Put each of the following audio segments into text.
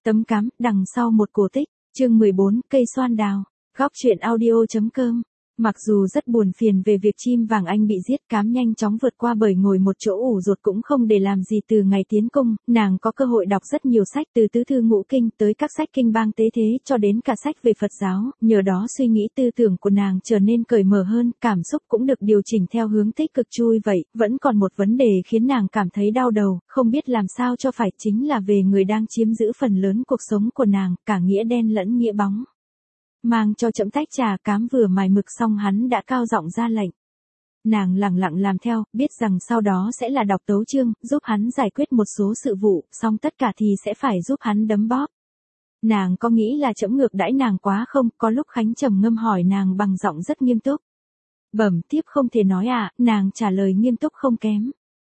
Tấm cám, đằng sau một cổ tích, chương 14, cây xoan đào, góc truyện audio.com. Mặc dù rất buồn phiền về việc chim vàng anh bị giết, Cám nhanh chóng vượt qua bởi ngồi một chỗ ủ rột cũng không để làm gì. Từ ngày tiến cung, nàng có cơ hội đọc rất nhiều sách, từ tứ thư ngũ kinh tới các sách kinh bang tế thế cho đến cả sách về Phật giáo, nhờ đó suy nghĩ tư tưởng của nàng trở nên cởi mở hơn, cảm xúc cũng được điều chỉnh theo hướng tích cực. Chui vậy, vẫn còn một vấn đề khiến nàng cảm thấy đau đầu, không biết làm sao cho phải, chính là về người đang chiếm giữ phần lớn cuộc sống của nàng, cả nghĩa đen lẫn nghĩa bóng. Mang cho trẫm tách trà. Cám vừa mài mực xong hắn đã cao giọng ra lệnh. Nàng lẳng lặng làm theo, biết rằng sau đó sẽ là đọc tấu chương, giúp hắn giải quyết một số sự vụ, xong tất cả thì sẽ phải giúp hắn đấm bóp. Nàng có nghĩ là trẫm ngược đãi nàng quá không? Có lúc Khánh trầm ngâm hỏi nàng bằng giọng rất nghiêm túc. Bẩm thiếp không thể nói ạ, nàng trả lời nghiêm túc không kém.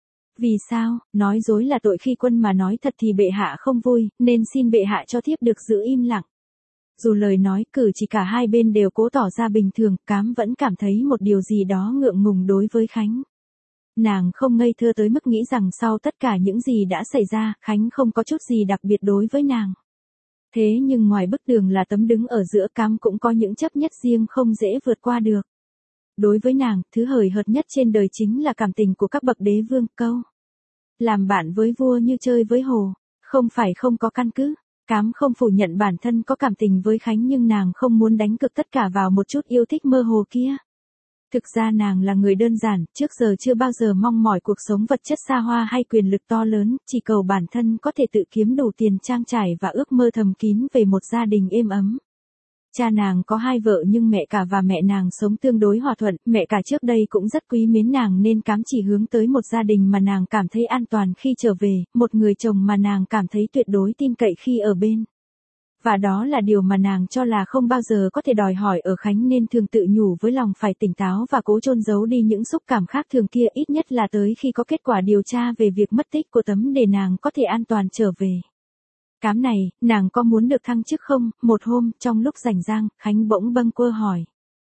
Vì sao? Nói dối là tội, khi quân mà nói thật thì bệ hạ không vui, nên xin bệ hạ cho thiếp được giữ im lặng. Dù lời nói cử chỉ cả hai bên đều cố tỏ ra bình thường, Cám vẫn cảm thấy một điều gì đó ngượng ngùng đối với Khánh. Nàng không ngây thơ tới mức nghĩ rằng sau tất cả những gì đã xảy ra, Khánh không có chút gì đặc biệt đối với nàng. Thế nhưng ngoài bức tường là tấm đứng ở giữa, Cám cũng có những chấp nhất riêng không dễ vượt qua được. Đối với nàng, thứ hời hợt nhất trên đời chính là cảm tình của các bậc đế vương. Câu làm bạn với vua như chơi với hồ, không phải không có căn cứ. Cám không phủ nhận bản thân có cảm tình với Khánh, nhưng nàng không muốn đánh cược tất cả vào một chút yêu thích mơ hồ kia. Thực ra nàng là người đơn giản, trước giờ chưa bao giờ mong mỏi cuộc sống vật chất xa hoa hay quyền lực to lớn, chỉ cầu bản thân có thể tự kiếm đủ tiền trang trải và ước mơ thầm kín về một gia đình êm ấm. Cha nàng có hai vợ nhưng mẹ cả và mẹ nàng sống tương đối hòa thuận, mẹ cả trước đây cũng rất quý mến nàng nên Cám chỉ hướng tới một gia đình mà nàng cảm thấy an toàn khi trở về, một người chồng mà nàng cảm thấy tuyệt đối tin cậy khi ở bên. Và đó là điều mà nàng cho là không bao giờ có thể đòi hỏi ở Khánh, nên thường tự nhủ với lòng phải tỉnh táo và cố chôn giấu đi những xúc cảm khác thường kia, ít nhất là tới khi có kết quả điều tra về việc mất tích của Tấm để nàng có thể an toàn trở về. Cám này, nàng có muốn được thăng chức không? Một hôm, trong lúc rảnh rang, Khánh bỗng bâng quơ hỏi.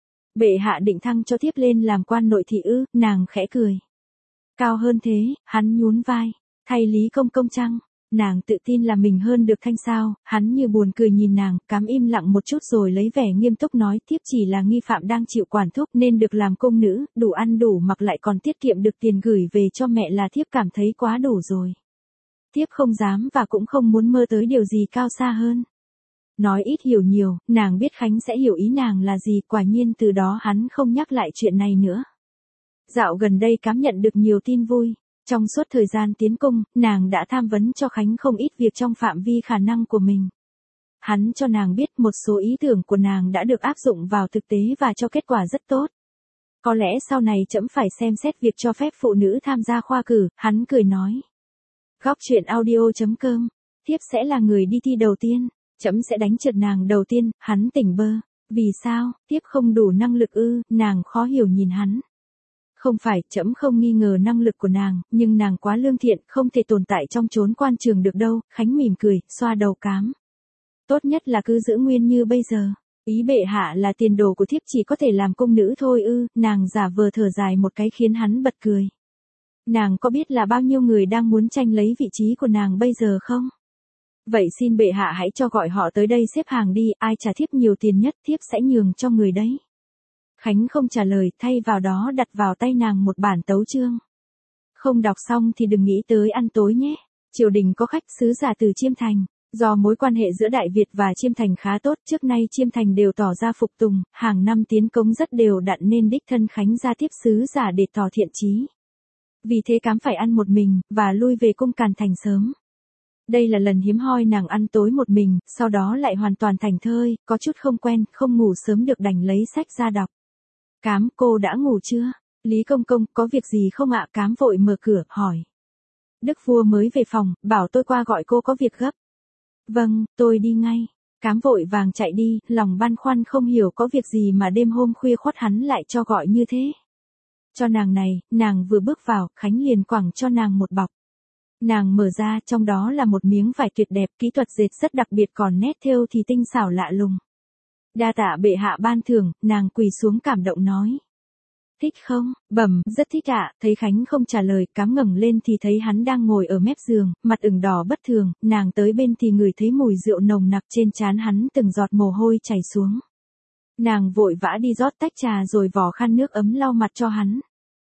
Bệ hạ định thăng cho thiếp lên làm quan nội thị ư? Nàng khẽ cười. Cao hơn thế, hắn nhún vai. Thay Lý Công Công chăng? Nàng tự tin là mình hơn được Thanh sao? Hắn như buồn cười nhìn nàng. Cám im lặng một chút rồi lấy vẻ nghiêm túc nói, thiếp chỉ là nghi phạm đang chịu quản thúc nên được làm cung nữ, đủ ăn đủ mặc lại còn tiết kiệm được tiền gửi về cho mẹ là thiếp cảm thấy quá đủ rồi. Thiếp không dám và cũng không muốn mơ tới điều gì cao xa hơn. Nói ít hiểu nhiều, nàng biết Khánh sẽ hiểu ý nàng là gì, quả nhiên từ đó hắn không nhắc lại chuyện này nữa. Dạo gần đây Cám nhận được nhiều tin vui. Trong suốt thời gian tiến cung, nàng đã tham vấn cho Khánh không ít việc trong phạm vi khả năng của mình. Hắn cho nàng biết một số ý tưởng của nàng đã được áp dụng vào thực tế và cho kết quả rất tốt. Có lẽ sau này trẫm phải xem xét việc cho phép phụ nữ tham gia khoa cử, hắn cười nói. Góc truyện audio.com, thiếp sẽ là người đi thi đầu tiên, trẫm sẽ đánh trượt nàng đầu tiên. Hắn tỉnh bơ. Vì sao? Thiếp không đủ năng lực ư? Nàng khó hiểu nhìn hắn. Không phải, trẫm không nghi ngờ năng lực của nàng, nhưng nàng quá lương thiện, không thể tồn tại trong chốn quan trường được đâu. Khánh mỉm cười, xoa đầu Cám. Tốt nhất là cứ giữ nguyên như bây giờ. Ý bệ hạ là tiền đồ của thiếp chỉ có thể làm cung nữ thôi ư? Nàng giả vờ thở dài một cái khiến hắn bật cười. Nàng có biết là bao nhiêu người đang muốn tranh lấy vị trí của nàng bây giờ không? Vậy xin bệ hạ hãy cho gọi họ tới đây xếp hàng đi, ai trả thiếp nhiều tiền nhất thiếp sẽ nhường cho người đấy. Khánh không trả lời, thay vào đó đặt vào tay nàng một bản tấu chương. Không đọc xong thì đừng nghĩ tới ăn tối nhé. Triều đình có khách sứ giả từ Chiêm Thành. Do mối quan hệ giữa Đại Việt và Chiêm Thành khá tốt, trước nay Chiêm Thành đều tỏ ra phục tùng, hàng năm tiến cống rất đều đặn nên đích thân Khánh ra tiếp sứ giả để tỏ thiện chí. Vì thế Cám phải ăn một mình, và lui về cung Càn Thành sớm. Đây là lần hiếm hoi nàng ăn tối một mình, sau đó lại hoàn toàn thảnh thơi, có chút không quen, không ngủ sớm được đành lấy sách ra đọc. Cám, cô đã ngủ chưa? Lý Công Công, có việc gì không ạ? Cám vội mở cửa, hỏi. Đức vua mới về phòng, bảo tôi qua gọi cô có việc gấp. Vâng, tôi đi ngay. Cám vội vàng chạy đi, lòng băn khoăn không hiểu có việc gì mà đêm hôm khuya khoắt hắn lại cho gọi như thế. Cho nàng này, nàng vừa bước vào, Khánh liền quẳng cho nàng một bọc. Nàng mở ra, trong đó là một miếng vải tuyệt đẹp, kỹ thuật dệt rất đặc biệt, còn nét thêu thì tinh xảo lạ lùng. Đa tạ bệ hạ ban thưởng, nàng quỳ xuống cảm động nói. Thích không? Bẩm, rất thích ạ. Thấy Khánh không trả lời, Cám ngẩng lên thì thấy hắn đang ngồi ở mép giường, mặt ửng đỏ bất thường, nàng tới bên thì ngửi thấy mùi rượu nồng nặc trên trán hắn, từng giọt mồ hôi chảy xuống. Nàng vội vã đi rót tách trà rồi vò khăn nước ấm lau mặt cho hắn.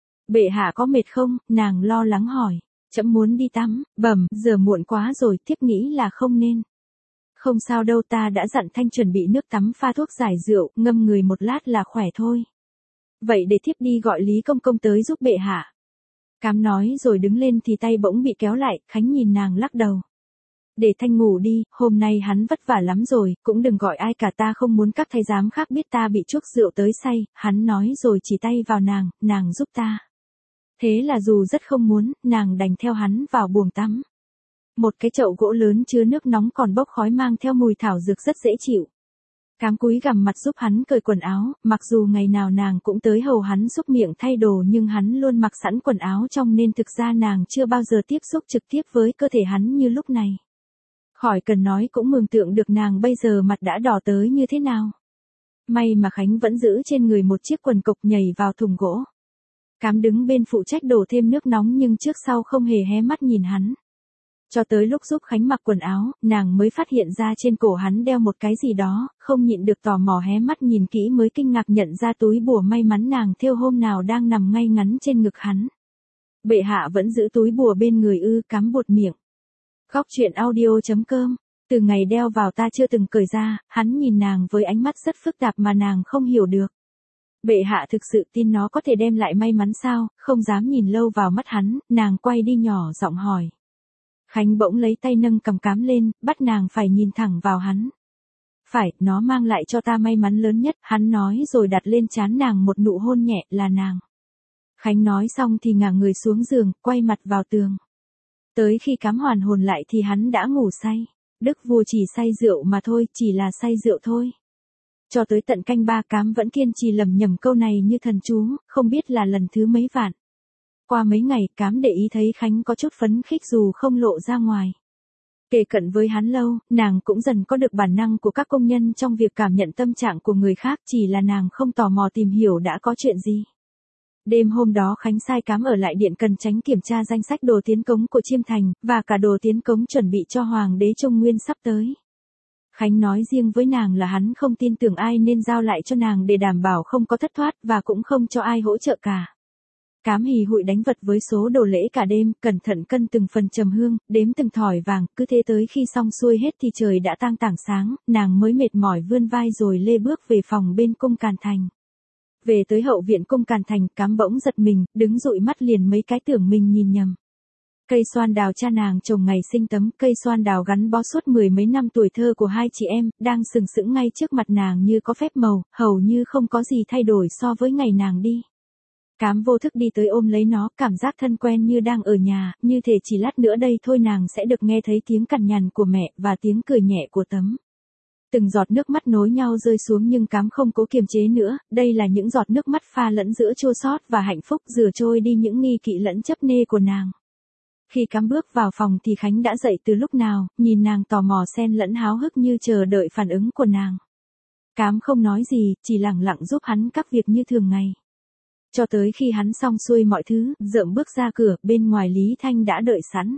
Bệ hạ có mệt không? Nàng lo lắng hỏi. Trẫm muốn đi tắm. Bẩm, giờ muộn quá rồi, thiếp nghĩ là không nên. Không sao đâu, ta đã dặn Thanh chuẩn bị nước tắm pha thuốc giải rượu, ngâm người một lát là khỏe thôi. Vậy để thiếp đi gọi Lý Công Công tới giúp bệ hạ. Cám nói rồi đứng lên thì tay bỗng bị kéo lại, Khánh nhìn nàng lắc đầu. Để Thanh ngủ đi, hôm nay hắn vất vả lắm rồi, cũng đừng gọi ai cả, ta không muốn các thái giám khác biết ta bị chuốc rượu tới say, hắn nói rồi chỉ tay vào nàng giúp ta. Thế là dù rất không muốn, nàng đành theo hắn vào buồng tắm. Một cái chậu gỗ lớn chứa nước nóng còn bốc khói mang theo mùi thảo dược rất dễ chịu. Cám cúi gằm mặt giúp hắn cởi quần áo, mặc dù ngày nào nàng cũng tới hầu hắn giúp miệng thay đồ nhưng hắn luôn mặc sẵn quần áo trong nên thực ra nàng chưa bao giờ tiếp xúc trực tiếp với cơ thể hắn như lúc này. Khỏi cần nói cũng mường tượng được nàng bây giờ mặt đã đỏ tới như thế nào. May mà Khánh vẫn giữ trên người một chiếc quần cộc nhảy vào thùng gỗ. Cám đứng bên phụ trách đổ thêm nước nóng nhưng trước sau không hề hé mắt nhìn hắn. Cho tới lúc giúp Khánh mặc quần áo, nàng mới phát hiện ra trên cổ hắn đeo một cái gì đó, không nhịn được tò mò hé mắt nhìn kỹ mới kinh ngạc nhận ra túi bùa may mắn nàng thêu hôm nào đang nằm ngay ngắn trên ngực hắn. Bệ hạ vẫn giữ túi bùa bên người ư? Cám buột miệng. Góc truyện audio.com. Từ ngày đeo vào ta chưa từng cởi ra, hắn nhìn nàng với ánh mắt rất phức tạp mà nàng không hiểu được. Bệ hạ thực sự tin nó có thể đem lại may mắn sao? Không dám nhìn lâu vào mắt hắn, nàng quay đi nhỏ giọng hỏi. Khánh bỗng lấy tay nâng cầm Cám lên, bắt nàng phải nhìn thẳng vào hắn. Phải, nó mang lại cho ta may mắn lớn nhất, hắn nói rồi đặt lên trán nàng một nụ hôn nhẹ, là nàng. Khánh nói xong thì ngả người xuống giường, quay mặt vào tường. Tới khi Cám hoàn hồn lại thì hắn đã ngủ say. Đức vua chỉ say rượu mà thôi, chỉ là say rượu thôi. Cho tới tận canh ba Cám vẫn kiên trì lẩm nhẩm câu này như thần chú, không biết là lần thứ mấy vạn. Qua mấy ngày, Cám để ý thấy Khánh có chút phấn khích dù không lộ ra ngoài. Kề cận với hắn lâu, nàng cũng dần có được bản năng của các công nhân trong việc cảm nhận tâm trạng của người khác, chỉ là nàng không tò mò tìm hiểu đã có chuyện gì. Đêm hôm đó Khánh sai Cám ở lại điện Cần Chánh kiểm tra danh sách đồ tiến cống của Chiêm Thành, và cả đồ tiến cống chuẩn bị cho Hoàng đế Trung Nguyên sắp tới. Khánh nói riêng với nàng là hắn không tin tưởng ai nên giao lại cho nàng để đảm bảo không có thất thoát và cũng không cho ai hỗ trợ cả. Cám hì hụi đánh vật với số đồ lễ cả đêm, cẩn thận cân từng phần trầm hương, đếm từng thỏi vàng, cứ thế tới khi xong xuôi hết thì trời đã tang tảng sáng, nàng mới mệt mỏi vươn vai rồi lê bước về phòng bên cung Càn Thành. Về tới hậu viện cung Càn Thành, Cám bỗng giật mình, đứng dụi mắt liền mấy cái tưởng mình nhìn nhầm. Cây xoan đào cha nàng trồng ngày sinh tấm, cây xoan đào gắn bó suốt mười mấy năm tuổi thơ của hai chị em, đang sừng sững ngay trước mặt nàng như có phép màu, hầu như không có gì thay đổi so với ngày nàng đi. Cám vô thức đi tới ôm lấy nó, cảm giác thân quen như đang ở nhà, như thể chỉ lát nữa đây thôi nàng sẽ được nghe thấy tiếng cằn nhằn của mẹ, và tiếng cười nhẹ của Tấm. Từng giọt nước mắt nối nhau rơi xuống nhưng Cám không cố kiềm chế nữa, đây là những giọt nước mắt pha lẫn giữa chua xót và hạnh phúc, rửa trôi đi những nghi kỵ lẫn chấp nê của nàng. Khi Cám bước vào phòng thì Khánh đã dậy từ lúc nào, nhìn nàng tò mò xen lẫn háo hức như chờ đợi phản ứng của nàng. Cám không nói gì, chỉ lặng lặng giúp hắn các việc như thường ngày. Cho tới khi hắn xong xuôi mọi thứ, dợm bước ra cửa, bên ngoài Lý Thanh đã đợi sẵn.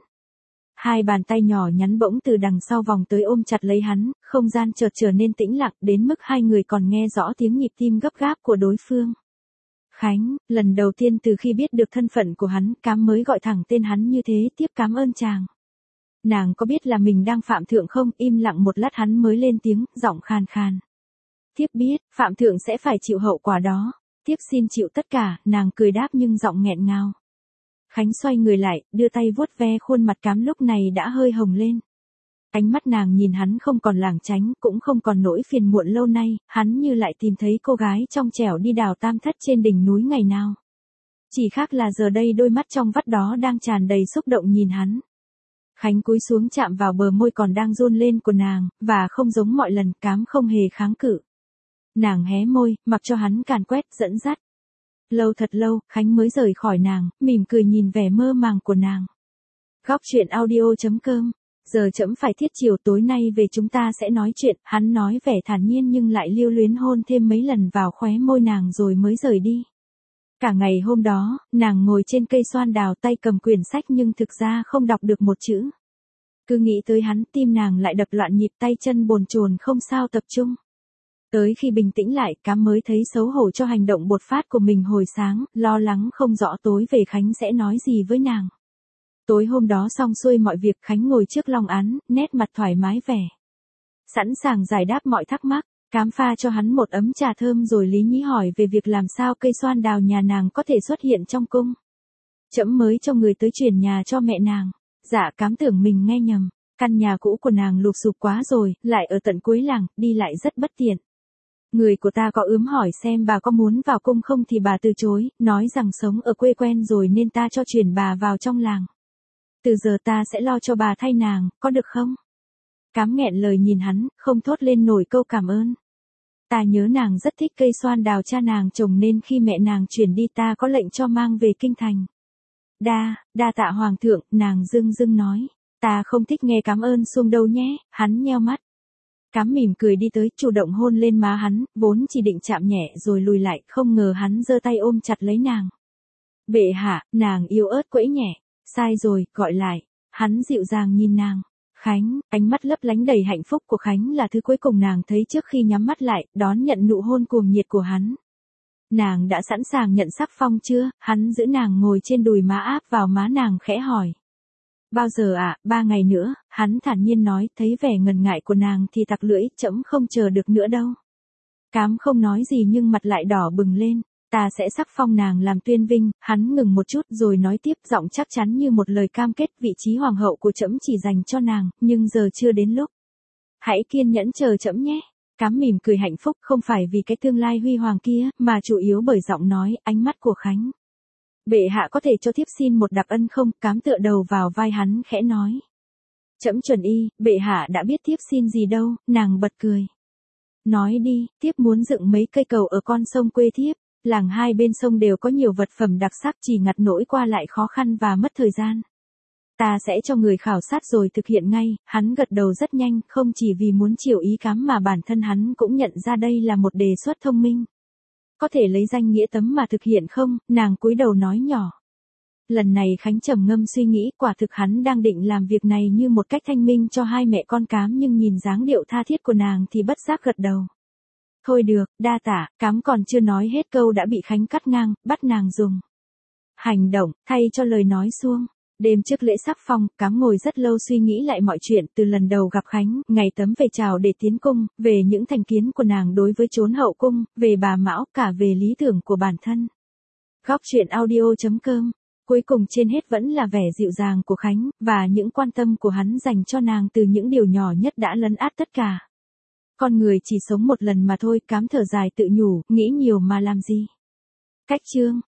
Hai bàn tay nhỏ nhắn bỗng từ đằng sau vòng tới ôm chặt lấy hắn, không gian chợt trở nên tĩnh lặng đến mức hai người còn nghe rõ tiếng nhịp tim gấp gáp của đối phương. Khánh, lần đầu tiên từ khi biết được thân phận của hắn, Cám mới gọi thẳng tên hắn như thế, tiếp cảm ơn chàng. Nàng có biết là mình đang phạm thượng không? Im lặng một lát hắn mới lên tiếng, giọng khàn khàn. Thiếp biết, phạm thượng sẽ phải chịu hậu quả đó. Thiếp xin chịu tất cả, nàng cười đáp nhưng giọng nghẹn ngào. Khánh xoay người lại, đưa tay vuốt ve khuôn mặt Cám lúc này đã hơi hồng lên. Ánh mắt nàng nhìn hắn không còn lảng tránh, cũng không còn nỗi phiền muộn lâu nay, hắn như lại tìm thấy cô gái trong trẻo đi đào tam thất trên đỉnh núi ngày nào. Chỉ khác là giờ đây đôi mắt trong vắt đó đang tràn đầy xúc động nhìn hắn. Khánh cúi xuống chạm vào bờ môi còn đang run lên của nàng, và không giống mọi lần, Cám không hề kháng cự. Nàng hé môi, mặc cho hắn càn quét, dẫn dắt. Lâu thật lâu, Khánh mới rời khỏi nàng, mỉm cười nhìn vẻ mơ màng của nàng. Góc truyện audio.com. Giờ trẫm phải thiết chiều, tối nay về chúng ta sẽ nói chuyện, hắn nói vẻ thản nhiên nhưng lại lưu luyến hôn thêm mấy lần vào khóe môi nàng rồi mới rời đi. Cả ngày hôm đó, nàng ngồi trên cây xoan đào tay cầm quyển sách nhưng thực ra không đọc được một chữ. Cứ nghĩ tới hắn, tim nàng lại đập loạn nhịp, tay chân bồn chồn không sao tập trung. Tới khi bình tĩnh lại, Cám mới thấy xấu hổ cho hành động bột phát của mình hồi sáng, lo lắng không rõ tối về Khánh sẽ nói gì với nàng. Tối hôm đó xong xuôi mọi việc, Khánh ngồi trước long án, nét mặt thoải mái vẻ. Sẵn sàng giải đáp mọi thắc mắc. Cám pha cho hắn một ấm trà thơm rồi lý nhí hỏi về việc làm sao cây xoan đào nhà nàng có thể xuất hiện trong cung. Trẫm mới cho người tới chuyển nhà cho mẹ nàng. Dạ, Cám tưởng mình nghe nhầm. Căn nhà cũ của nàng lụp xụp quá rồi, lại ở tận cuối làng, đi lại rất bất tiện. Người của ta có ướm hỏi xem bà có muốn vào cung không thì bà từ chối, nói rằng sống ở quê quen rồi nên ta cho chuyển bà vào trong làng. Từ giờ ta sẽ lo cho bà thay nàng, có được không? Cám nghẹn lời nhìn hắn, không thốt lên nổi câu cảm ơn. Ta nhớ nàng rất thích cây xoan đào cha nàng trồng nên khi mẹ nàng chuyển đi ta có lệnh cho mang về kinh thành. Đa tạ hoàng thượng, nàng dưng dưng nói. Ta không thích nghe cảm ơn sung đâu nhé, hắn nheo mắt. Cám mỉm cười đi tới, chủ động hôn lên má hắn, vốn chỉ định chạm nhẹ rồi lùi lại, không ngờ hắn giơ tay ôm chặt lấy nàng. Bệ hạ, nàng yếu ớt quẫy nhẹ. Sai rồi, gọi lại. Hắn dịu dàng nhìn nàng. Khánh, ánh mắt lấp lánh đầy hạnh phúc của Khánh là thứ cuối cùng nàng thấy trước khi nhắm mắt lại, đón nhận nụ hôn cuồng nhiệt của hắn. Nàng đã sẵn sàng nhận sắc phong chưa? Hắn giữ nàng ngồi trên đùi má áp vào má nàng khẽ hỏi. Bao giờ ạ? 3 ngày nữa, hắn thản nhiên nói, thấy vẻ ngần ngại của nàng thì tặc lưỡi, trẫm không chờ được nữa đâu. Cám không nói gì nhưng mặt lại đỏ bừng lên. Ta sẽ sắc phong nàng làm tuyên vinh. Hắn ngừng một chút rồi nói tiếp, giọng chắc chắn như một lời cam kết, vị trí hoàng hậu của trẫm chỉ dành cho nàng, nhưng giờ chưa đến lúc. Hãy kiên nhẫn chờ trẫm nhé. Cám mỉm cười hạnh phúc, không phải vì cái tương lai huy hoàng kia, mà chủ yếu bởi giọng nói, ánh mắt của Khánh. Bệ hạ có thể cho thiếp xin một đặc ân không? Cám tựa đầu vào vai hắn khẽ nói. Trẫm chuẩn y, bệ hạ đã biết thiếp xin gì đâu. Nàng bật cười. Nói đi, thiếp muốn dựng mấy cây cầu ở con sông quê thiếp. Làng hai bên sông đều có nhiều vật phẩm đặc sắc, chỉ ngặt nỗi qua lại khó khăn và mất thời gian. Ta sẽ cho người khảo sát rồi thực hiện ngay. Hắn gật đầu rất nhanh, không chỉ vì muốn chiều ý Cám mà bản thân hắn cũng nhận ra đây là một đề xuất thông minh. Có thể lấy danh nghĩa tấm mà thực hiện không? Nàng cúi đầu nói nhỏ. Lần này Khánh trầm ngâm suy nghĩ, quả thực hắn đang định làm việc này như một cách thanh minh cho hai mẹ con Cám, nhưng nhìn dáng điệu tha thiết của nàng thì bất giác gật đầu. Thôi được, đa tạ. Cám còn chưa nói hết câu đã bị Khánh cắt ngang, bắt nàng dùng hành động thay cho lời nói suông. Đêm trước lễ sắc phong, Cám ngồi rất lâu suy nghĩ lại mọi chuyện, từ lần đầu gặp Khánh, ngày tấm về chào để tiến cung, về những thành kiến của nàng đối với chốn hậu cung, về bà Mão, cả về lý tưởng của bản thân. Góc truyện audio.com. Cuối cùng trên hết vẫn là vẻ dịu dàng của Khánh, và những quan tâm của hắn dành cho nàng từ những điều nhỏ nhất đã lấn át tất cả. Con người chỉ sống một lần mà thôi, Cám thở dài tự nhủ, nghĩ nhiều mà làm gì. Cách chương.